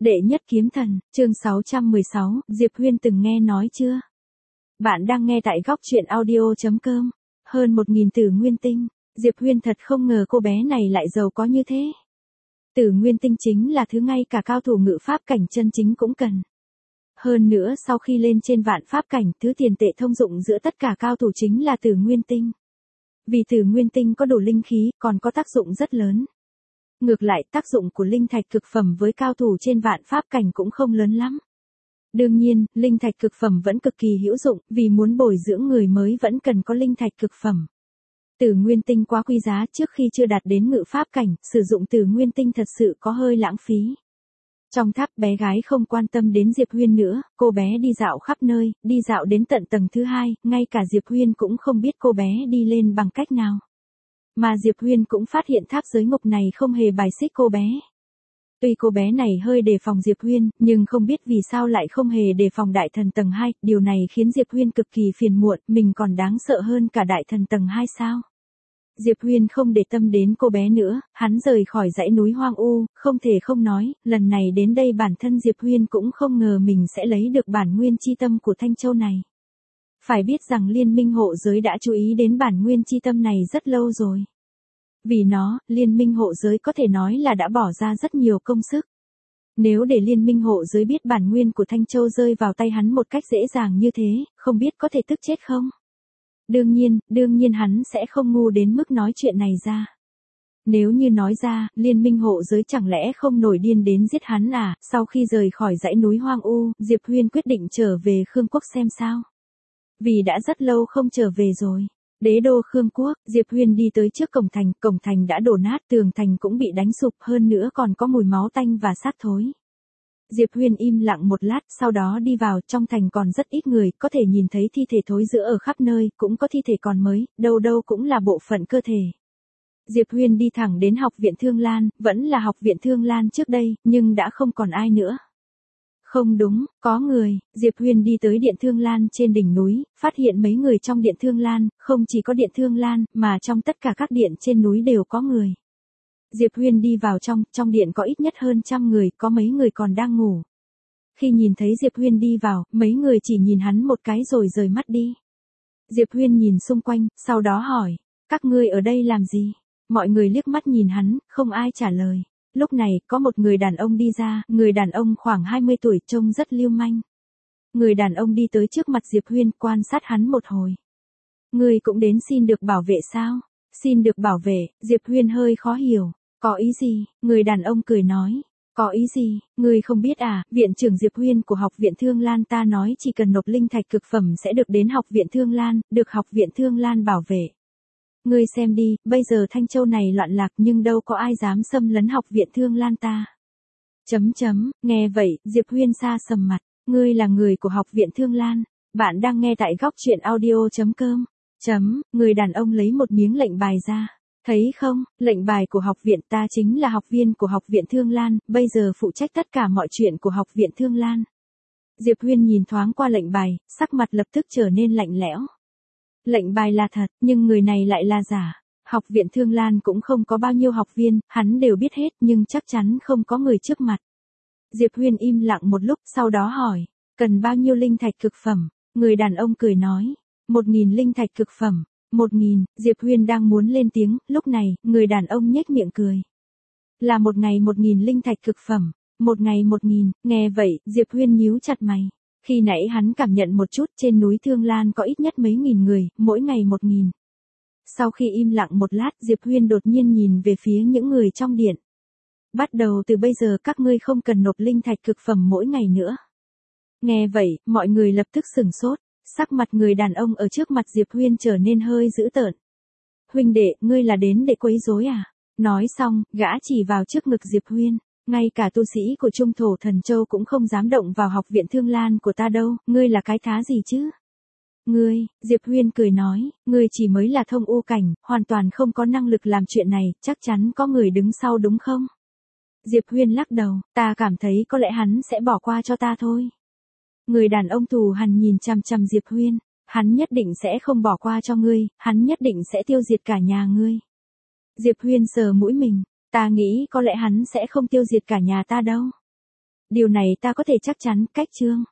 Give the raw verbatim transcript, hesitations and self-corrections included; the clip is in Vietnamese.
Đệ nhất kiếm thần, chương sáu trăm mười sáu, Diệp Huyên từng nghe nói chưa? Bạn đang nghe tại góc truyện audio chấm com. Hơn một nghìn tử nguyên tinh, Diệp Huyên thật không ngờ cô bé này lại giàu có như thế. Tử nguyên tinh chính là thứ ngay cả cao thủ ngự pháp cảnh chân chính cũng cần. Hơn nữa sau khi lên trên vạn pháp cảnh, thứ tiền tệ thông dụng giữa tất cả cao thủ chính là tử nguyên tinh. Vì tử nguyên tinh có đủ linh khí, còn có tác dụng rất lớn. Ngược lại, tác dụng của linh thạch cực phẩm với cao thủ trên vạn pháp cảnh cũng không lớn lắm. Đương nhiên, linh thạch cực phẩm vẫn cực kỳ hữu dụng, vì muốn bồi dưỡng người mới vẫn cần có linh thạch cực phẩm. Tử nguyên tinh quá quý giá, trước khi chưa đạt đến ngự pháp cảnh, sử dụng tử nguyên tinh thật sự có hơi lãng phí. Trong tháp, bé gái không quan tâm đến Diệp Huyên nữa, cô bé đi dạo khắp nơi, đi dạo đến tận tầng thứ hai, ngay cả Diệp Huyên cũng không biết cô bé đi lên bằng cách nào. Mà Diệp Huyên cũng phát hiện tháp giới ngục này không hề bài xích cô bé. Tuy cô bé này hơi đề phòng Diệp Huyên, nhưng không biết vì sao lại không hề đề phòng đại thần tầng hai, điều này khiến Diệp Huyên cực kỳ phiền muộn, mình còn đáng sợ hơn cả đại thần tầng hai sao? Diệp Huyên không để tâm đến cô bé nữa, hắn rời khỏi dãy núi hoang u, không thể không nói, lần này đến đây bản thân Diệp Huyên cũng không ngờ mình sẽ lấy được bản nguyên chi tâm của Thanh Châu này. Phải biết rằng liên minh hộ giới đã chú ý đến bản nguyên chi tâm này rất lâu rồi. Vì nó, liên minh hộ giới có thể nói là đã bỏ ra rất nhiều công sức. Nếu để liên minh hộ giới biết bản nguyên của Thanh Châu rơi vào tay hắn một cách dễ dàng như thế, không biết có thể tức chết không? Đương nhiên, đương nhiên hắn sẽ không ngu đến mức nói chuyện này ra. Nếu như nói ra, liên minh hộ giới chẳng lẽ không nổi điên đến giết hắn à? Sau khi rời khỏi dãy núi hoang u, Diệp Huyên quyết định trở về Khương Quốc xem sao. Vì đã rất lâu không trở về rồi. Đế đô Khương Quốc, Diệp Huyên đi tới trước cổng thành, cổng thành đã đổ nát, tường thành cũng bị đánh sụp, hơn nữa còn có mùi máu tanh và xác thối. Diệp Huyên im lặng một lát, sau đó đi vào, trong thành còn rất ít người, có thể nhìn thấy thi thể thối rữa ở khắp nơi, cũng có thi thể còn mới, đâu đâu cũng là bộ phận cơ thể. Diệp Huyên đi thẳng đến học viện Thương Lan, vẫn là học viện Thương Lan trước đây, nhưng đã không còn ai nữa. Không đúng, có người. Diệp Huyên đi tới điện Thương Lan trên đỉnh núi, phát hiện mấy người trong điện Thương Lan, không chỉ có điện Thương Lan, mà trong tất cả các điện trên núi đều có người. Diệp Huyên đi vào trong, trong điện có ít nhất hơn trăm người, có mấy người còn đang ngủ. Khi nhìn thấy Diệp Huyên đi vào, mấy người chỉ nhìn hắn một cái rồi rời mắt đi. Diệp Huyên nhìn xung quanh, sau đó hỏi, các ngươi ở đây làm gì? Mọi người liếc mắt nhìn hắn, không ai trả lời. Lúc này, có một người đàn ông đi ra, người đàn ông khoảng hai mươi tuổi, trông rất lưu manh. Người đàn ông đi tới trước mặt Diệp Huyên, quan sát hắn một hồi. Ngươi cũng đến xin được bảo vệ sao? Xin được bảo vệ, Diệp Huyên hơi khó hiểu. Có ý gì? Người đàn ông cười nói. Có ý gì? Ngươi không biết à, viện trưởng Diệp Huyên của học viện Thương Lan ta nói chỉ cần nộp linh thạch cực phẩm sẽ được đến học viện Thương Lan, được học viện Thương Lan bảo vệ. Ngươi xem đi, bây giờ Thanh Châu này loạn lạc nhưng đâu có ai dám xâm lấn học viện Thương Lan ta. Chấm chấm, nghe vậy, Diệp Huyên sa sầm mặt, ngươi là người của học viện Thương Lan, bạn đang nghe tại góc truyện audio chấm com. Chấm, người đàn ông lấy một miếng lệnh bài ra. Thấy không, lệnh bài của học viện ta chính là học viên của học viện Thương Lan, bây giờ phụ trách tất cả mọi chuyện của học viện Thương Lan. Diệp Huyên nhìn thoáng qua lệnh bài, sắc mặt lập tức trở nên lạnh lẽo. Lệnh bài là thật, nhưng người này lại là giả. Học viện Thương Lan cũng không có bao nhiêu học viên, hắn đều biết hết nhưng chắc chắn không có người trước mặt. Diệp Huyên im lặng một lúc, sau đó hỏi, cần bao nhiêu linh thạch cực phẩm? Người đàn ông cười nói, một nghìn linh thạch cực phẩm. Một nghìn, Diệp Huyên đang muốn lên tiếng, lúc này, người đàn ông nhếch miệng cười. Là một ngày một nghìn linh thạch cực phẩm, một ngày một nghìn, nghe vậy, Diệp Huyên nhíu chặt mày. Khi nãy hắn cảm nhận một chút, trên núi Thương Lan có ít nhất mấy nghìn người, mỗi ngày một nghìn. Sau khi im lặng một lát, Diệp Huyên đột nhiên nhìn về phía những người trong điện. Bắt đầu từ bây giờ các ngươi không cần nộp linh thạch cực phẩm mỗi ngày nữa. Nghe vậy, mọi người lập tức sửng sốt. Sắc mặt người đàn ông ở trước mặt Diệp Huyên trở nên hơi dữ tợn. Huynh đệ, ngươi là đến để quấy rối à? Nói xong, gã chỉ vào trước ngực Diệp Huyên. Ngay cả tu sĩ của Trung Thổ Thần Châu cũng không dám động vào học viện Thương Lan của ta đâu, ngươi là cái thá gì chứ? Ngươi, Diệp Huyên cười nói, ngươi chỉ mới là thông u cảnh, hoàn toàn không có năng lực làm chuyện này, chắc chắn có người đứng sau đúng không? Diệp Huyên lắc đầu, ta cảm thấy có lẽ hắn sẽ bỏ qua cho ta thôi. Người đàn ông thù hằn nhìn chằm chằm Diệp Huyên, hắn nhất định sẽ không bỏ qua cho ngươi, hắn nhất định sẽ tiêu diệt cả nhà ngươi. Diệp Huyên sờ mũi mình, ta nghĩ có lẽ hắn sẽ không tiêu diệt cả nhà ta đâu. Điều này ta có thể chắc chắn, cách Trương.